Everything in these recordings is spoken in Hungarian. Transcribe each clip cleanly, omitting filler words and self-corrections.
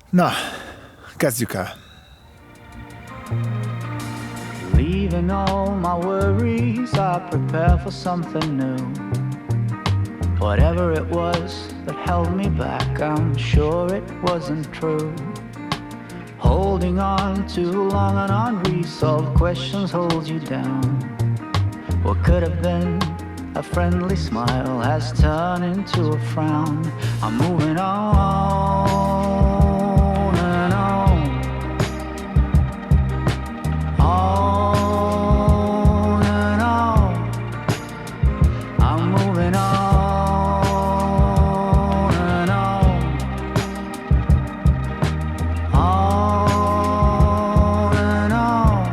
Na, kezdjük el. Leaving all my worries, I prepare for something new. Whatever it was that held me back, I'm sure it wasn't true. Holding on too long and unresolved questions hold you down. What could have been a friendly smile has turned into a frown. I'm moving on and on. On and on. I'm moving on and on. On and on.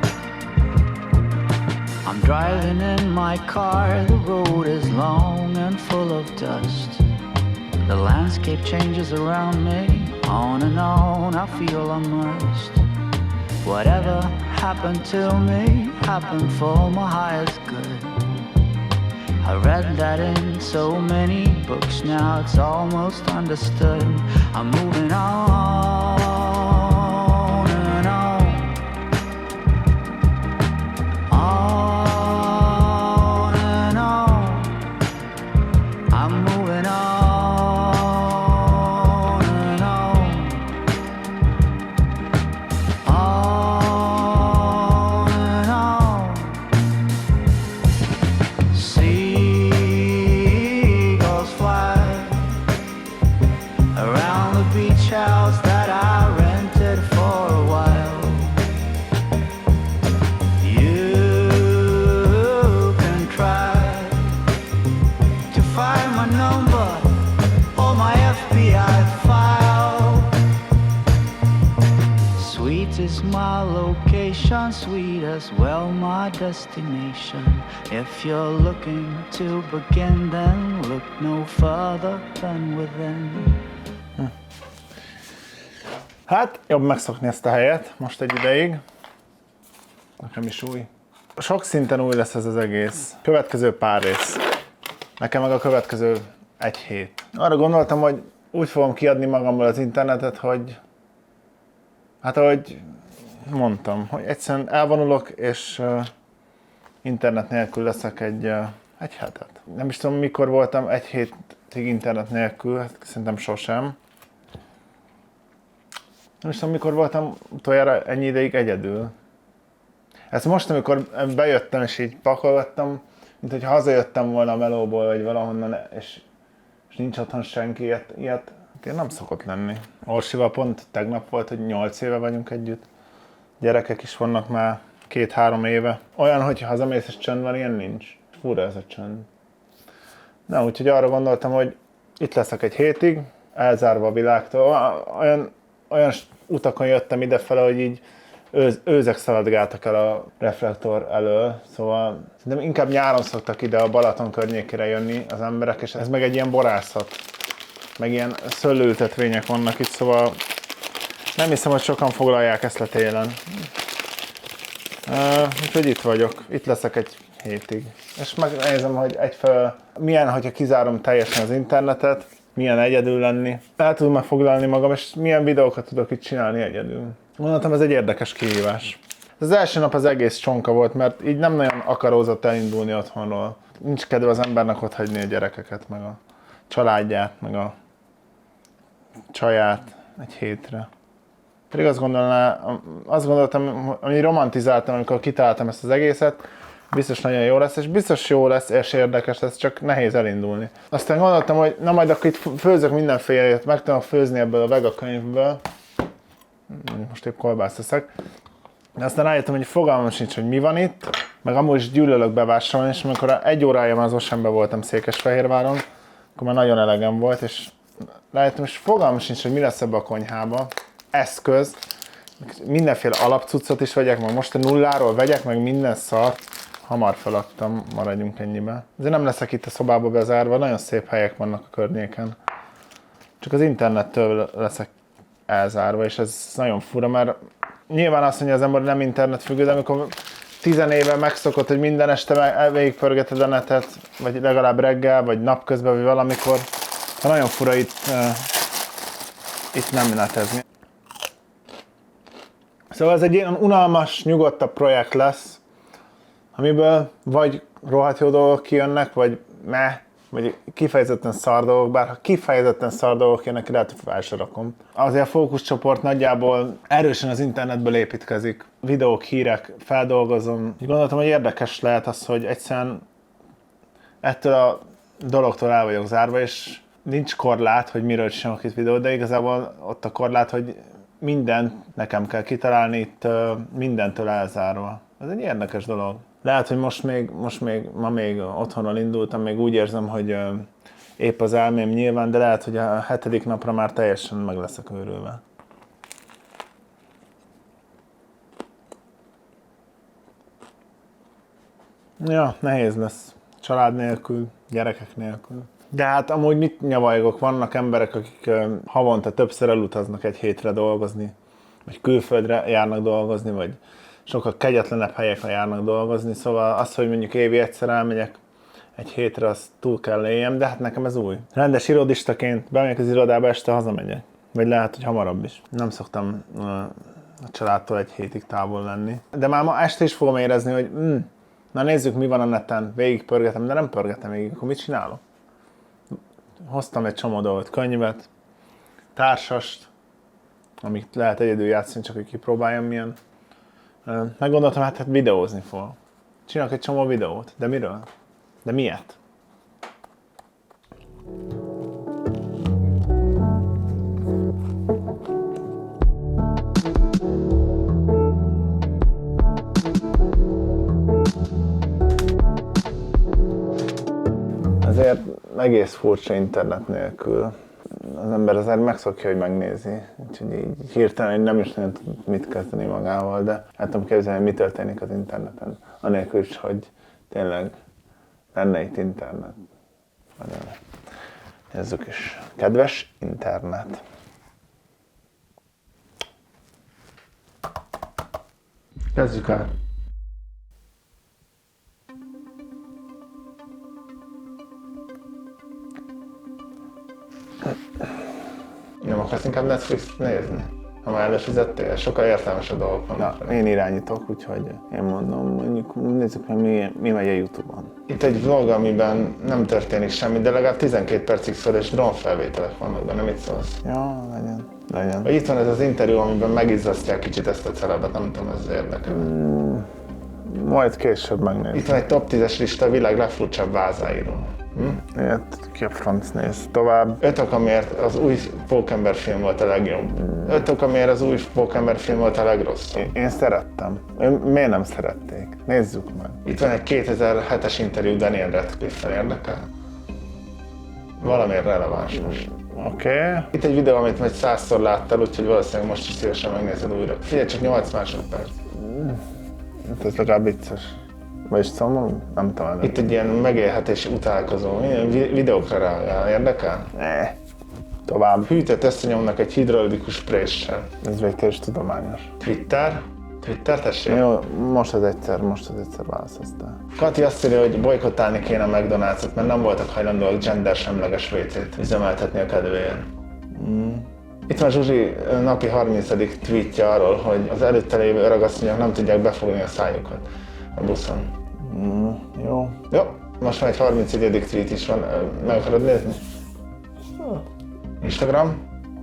I'm driving in my car, the road is long and full of dust. The landscape changes around me, on and on, I feel immersed. Whatever happened to me, happened for my highest good. I read that in so many books, now it's almost understood. I'm moving on and on. On and on. I'm moving on and on. On and on. Seagulls fly around the beach house that I rented for a while. You can try to find my number or my FBI file. Sweet is my location, sweet as well my destination. If you're looking to begin, then look no further than within. Hát, jobb megszokni ezt a helyet most egy ideig. Nekem is új. Sok szinten új lesz ez az egész. Következő pár rész. Nekem meg a következő egy hét. Arra gondoltam, hogy úgy fogom kiadni magamból az internetet, hogy hát ahogy mondtam, hogy egyszerűen elvonulok, és internet nélkül leszek egy hetet. Nem is tudom, mikor voltam egy hétig internet nélkül, hát szerintem sosem. Nem is tudom, mikor voltam utoljára ennyi ideig egyedül. Ezt most, amikor bejöttem és így pakolgattam, mint hogy hazajöttem volna a melóból, vagy valahonnan, és nincs otthon senki, ilyet én nem szokott lenni. Orsival pont tegnap volt, hogy 8 éve vagyunk együtt. Gyerekek is vannak már 2-3 éve. Olyan, hogy hazamész és csönd van, ilyen nincs. Fura ez a csönd. Na, úgyhogy arra gondoltam, hogy itt leszek egy hétig, elzárva a világtól. Olyan utakon jöttem idefele, hogy így őzek szaladgáltak el a reflektor elől, szóval szerintem inkább nyáron szoktak ide a Balaton környékére jönni az emberek, és ez meg egy ilyen borászat, meg ilyen szőlőültetvények vannak itt, szóval nem hiszem, hogy sokan foglalják ezt a télen. Úgyhogy itt vagyok, itt leszek egy hétig. És megnézem, hogy egyfelől milyen, hogyha kizárom teljesen az internetet, milyen egyedül lenni, el tudom foglalni magam, és milyen videókat tudok itt csinálni egyedül. Gondoltam, ez egy érdekes kihívás. Az első nap az egész csonka volt, mert így nem nagyon akarózott elindulni otthonról. Nincs kedve az embernek otthagyni a gyerekeket, meg a családját, meg a csaját egy hétre. Pedig azt gondoltam, hogy romantizáltam, amikor kitaláltam ezt az egészet, biztos nagyon jó lesz, és biztos jó lesz, és érdekes lesz, csak nehéz elindulni. Aztán gondoltam, hogy na majd akkor itt főzök mindenfélét, meg tudom főzni ebből a vega könyvből. Most épp kolbászt teszek. De aztán rájöttem, hogy fogalmam sincs, hogy mi van itt, meg amúgy is gyűlölök bevásárolni, és amikor 1 órája már az Oceanben voltam Székesfehérváron, akkor már nagyon elegem volt, és rájöttem, hogy fogalmam sincs, hogy mi lesz ebbe a konyhába. Eszköz, mindenféle alapcuccot is vegyek, meg most a nulláról vegyek, meg minden szart. Hamar feladtam, maradjunk ennyibe. Azért nem leszek itt a szobába bezárva, nagyon szép helyek vannak a környéken. Csak az internettől leszek elzárva, és ez nagyon fura, mert nyilván azt mondja az ember, hogy nem internetfüggő, de amikor 10 éve megszokott, hogy minden este végigpörgeted a netet, vagy legalább reggel, vagy napközben, vagy valamikor, nagyon fura itt itt nem netezni. Szóval ez egy ilyen unalmas, nyugodtabb projekt lesz, amiből vagy rohadt jó dolgok kijönnek, vagy vagy kifejezetten szar dolgok, bár ha kifejezetten szar dolgok jönnek, lehet, hogy fel se rakom. Azért a fókuszcsoport nagyjából erősen az internetből építkezik. Videók, hírek, feldolgozom. Gondoltam, hogy érdekes lehet az, hogy egyszerűen ettől a dologtól el vagyok zárva, és nincs korlát, hogy miről csinálok itt videót, de igazából ott a korlát, hogy mindent nekem kell kitalálni, itt mindentől elzárva. Ez egy érdekes dolog. Lehet, hogy ma még otthonról indultam, még úgy érzem, hogy épp az elmém nyilván, de lehet, hogy a 7. napra már teljesen meg leszek őrülve. Ja, nehéz lesz. Család nélkül, gyerekek nélkül. De hát amúgy mit nyavajgok, vannak emberek, akik havonta többször elutaznak egy hétre dolgozni, vagy külföldre járnak dolgozni, vagy sokkal kegyetlenebb helyekre járnak dolgozni, szóval az, hogy mondjuk évi egyszer elmegyek egy hétre, azt túl kell éljem, de hát nekem ez új. Rendes irodistaként bemegyek az irodába, este hazamegyek. Vagy lehet, hogy hamarabb is. Nem szoktam a családtól egy hétig távol lenni. De már ma este is fogom érezni, hogy na nézzük, mi van a neten, végigpörgetem, de nem pörgetem végig, akkor mit csinálok? Hoztam egy csomó dolgot, könyvet, társast, amit lehet egyedül játszani, csak hogy kipróbáljam milyen. Meggondoltam, hát videózni fog. Csinálok egy csomó videót, de miről? De miért? Azért egész furcsa internet nélkül. Az ember azért megszokja, hogy megnézi. Úgyhogy így hirtelen nem is nagyon tud mit kezdeni magával, de hát tudom képzelni, hogy mi történik az interneten. Anélkül is, hogy tényleg lenne itt internet. Nézzük is. Kedves internet. Kezdjük el. Nem akarsz inkább Netflix nézni? Ha már előfizettél, sokkal értelmesebb dolgok vannak. Én irányítok, úgyhogy én mondom, mondjuk nézzük meg mi megy a YouTube-on. Itt egy vlog, amiben nem történik semmi, de legalább 12 percig szól, és drónfelvételek vannak benne, mit szólsz? Ja, legyen. Vagy itt van ez az interjú, amiben megizzasztják kicsit ezt a celebet, nem tudom, ez érdekel. Majd később megnézzük. Itt van egy top 10-es lista a világ legfurcsább vázáiról. Ilyet ki a franc néz. Tovább. 5 ok, amiért az új Pókember film volt a legjobb. 5 ok, amiért az új Pókember film volt a legrosszabb. Én szerettem. Miért nem szerették? Nézzük meg. Itt van egy 2007-es interjú Daniel Radcliffe-fel, érdekel? Valamiért releváns most. Oké. Itt egy videó, amit majd 100-szor láttál, úgyhogy valószínűleg most is szívesen megnézed újra. Figyelj, csak 8 másodperc. Ez legalább vicces. Vagyis szomorú? Nem tudom. Itt egy ilyen megélhetési utálkozó, videókra reagál, érdekel? Tovább. Hűtött összenyomnak egy hidrolikus préssel. Ez végtelen is tudományos. Twitter, tessék? Jó, most az egyszer választotál. Kati azt írja, hogy bojkottálni kéne a McDonald's-ot, mert nem voltak hajlandóak gender-semleges WC-t üzemeltetni a kedvéért. Itt van Zsuzsi napi 30. tweetje arról, hogy az előtte lévő öregasszonyok nem tudják befogni a szájukat a buszon. Jó. Most már egy 31. tweet is van, meg akarod nézni? Instagram.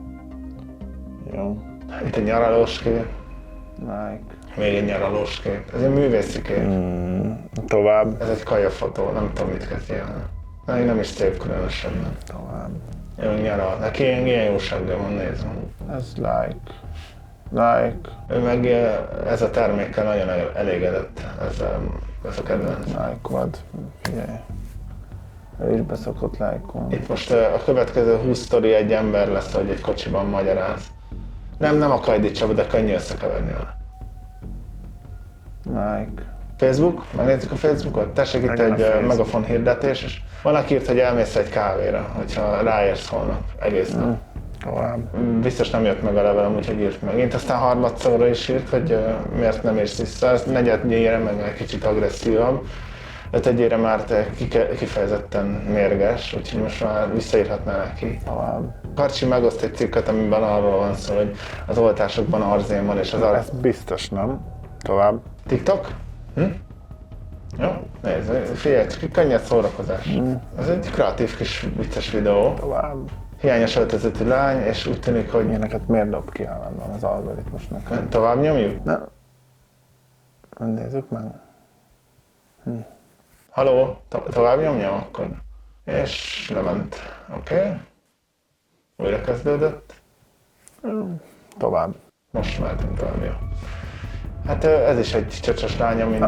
Jó. Itt egy nyaralós kép. Like. Még egy nyaralós kép. Ez egy művészi kép. Tovább. Ez egy kajafotó, nem tudom mit kezdjen. Még nem is szép különösebben. Tovább. Jó, nyaral. Neki ilyen jósággal van, nézem. Ez like. Ő meg ez a termékkel nagyon elégedett, ez a kedvenc. Like-od, figyelj. Ő is beszokott like-olni. Itt most a következő 20 sztori egy ember lesz, hogy egy kocsiban magyaráz. Nem a Kajdi Csaba, de könnyű összekeverni vele. Like. Facebook, megnézzük a Facebookot? Tessék itt egy megafon hirdetés, és valaki írt, hogy elmész egy kávéra, hogyha ráérsz holnap, egész nap. Tovább. Biztos nem jött meg a levelem, úgyhogy írt meg. Én aztán harmadszorra is írt, hogy miért nem érsz vissza, ez negyednyire meg egy kicsit agresszívabb. 5-1-ére már te kifejezetten mérges, úgyhogy most már visszaírhatnál neki. Karcsi megoszt egy cikket, amiben arról van szó, hogy az oltásokban arzén van, és az Ez biztos, nem? Tovább. TikTok? Jó, nézd, figyelj, csak könnyed szórakozás. Ez egy kreatív kis vicces videó. Tovább. Hiányos öltözetű lány, és úgy tűnik, hogy Ilyeneket miért dob ki állandóan az algoritmusnak? tovább nyomjuk? Ne. Nézzük meg. Haló, tovább nyomjam akkor? És lement. Oké. Újra kezdődött. Tovább. Most mehetünk tovább, jó. Hát ez is egy csöcsös lány, ami...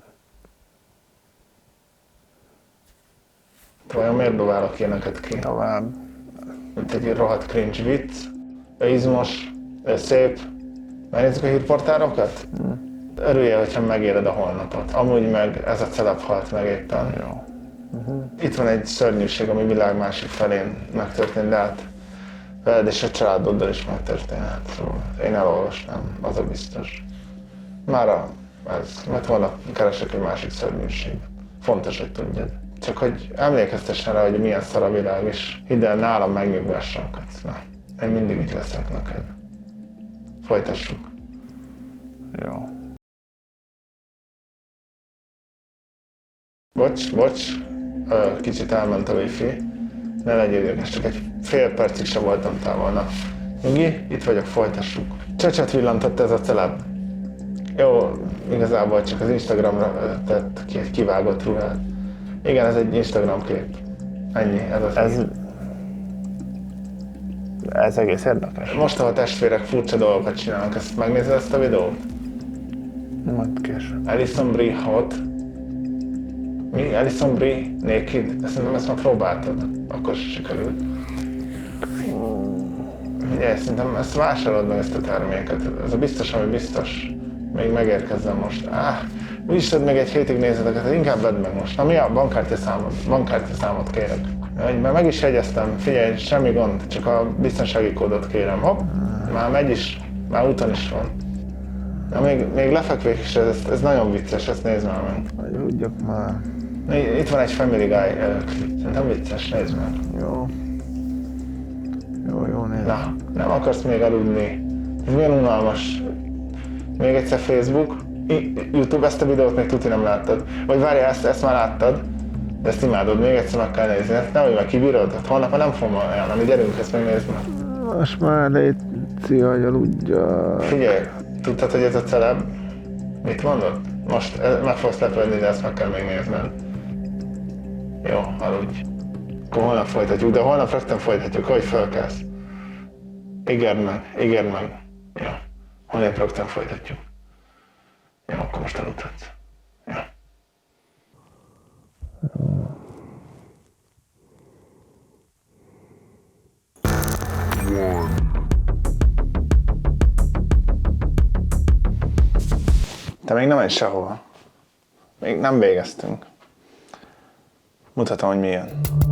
Vajon miért dobálok ilyeneket ki? Tovább. Mint egy rohadt cringe vicc, izmos, szép. Megnézzük a hírportárokat? Örüljél, hogyha megéled a holnapot. Amúgy meg ez a celeb halt meg éppen. Jó. Itt van egy szörnyűség, ami világ másik felén megtörtént, de hát veled és a családoddal is megtörténhet. Szóval én elolvasnám, az a biztos. Mára ez, mert holnap keresek egy másik szörnyűséget. Fontos, hogy tudjad. Csak hogy emlékeztessen rá, hogy milyen szar a világ, és hidd el, nálam megnyugvássakat. Na, én mindig itt leszek neked. Folytassuk. Jó. Bocs, kicsit elment a wifi. Ne legyél ideges, csak egy fél percig sem voltam távol. Na, Nyugi, itt vagyok, folytassuk. Csöcsöt villantott ez a celeb. Jó, igazából csak az Instagramra tett ki egy kivágott ruhát. Igen, ez egy Instagram kép. Ennyi, ez az. Ez egész érdekes. Most, ahol testvérek furcsa dolgokat csinálnak, ezt megnézed ezt a videót? Majd később. Alison Brie hot. Mi? Alison Brie naked? Szerintem ezt már próbáltad. Akkor se sikerült. Ugye, szerintem ezt vásárolod meg, ezt a terméket. Ez a biztos, ami biztos. Még megérkezzem most. Úgyis tudod, még egy hétig nézzeteket, inkább vedd meg most. Na mi a bankkártyaszámot kérek. Mert meg is jegyeztem, figyelj, semmi gond, csak a biztonsági kódot kérem. Hopp, már megy is, már úton is van. Na, még lefekvés is, ez nagyon vicces, ezt nézd már meg. Hogy húgyjak már. Itt van egy Family Guy klip, szerintem vicces, nézd meg. Jó. Jó, nézd. Na, nem akarsz még aludni? Ez milyen unalmas. Még egyszer Facebook, YouTube, ezt a videót még tuti nem láttad. Vagy várjál, ezt már láttad, de ezt imádod, még egyszer meg kell nézni. Ezt nehogy meg kibírod, hát holnap már nem fogom ajánlani, gyerünk ezt megnézni. Most már légy, hogy aludja. Figyelj, tudtad, hogy ez a celeb? Mit mondod? Most meg fogsz lepődni, de ezt meg kell még nézned. Jó, aludj. Akkor holnap folytatjuk, de holnap rögtön folytatjuk, hogy felkelsz. Ígérd meg. Jó, holnap rögtön folytatjuk. Jó, akkor most aludhatsz. Jó. Te még nem menj sehova. Még nem végeztünk. Mutatom, hogy milyen.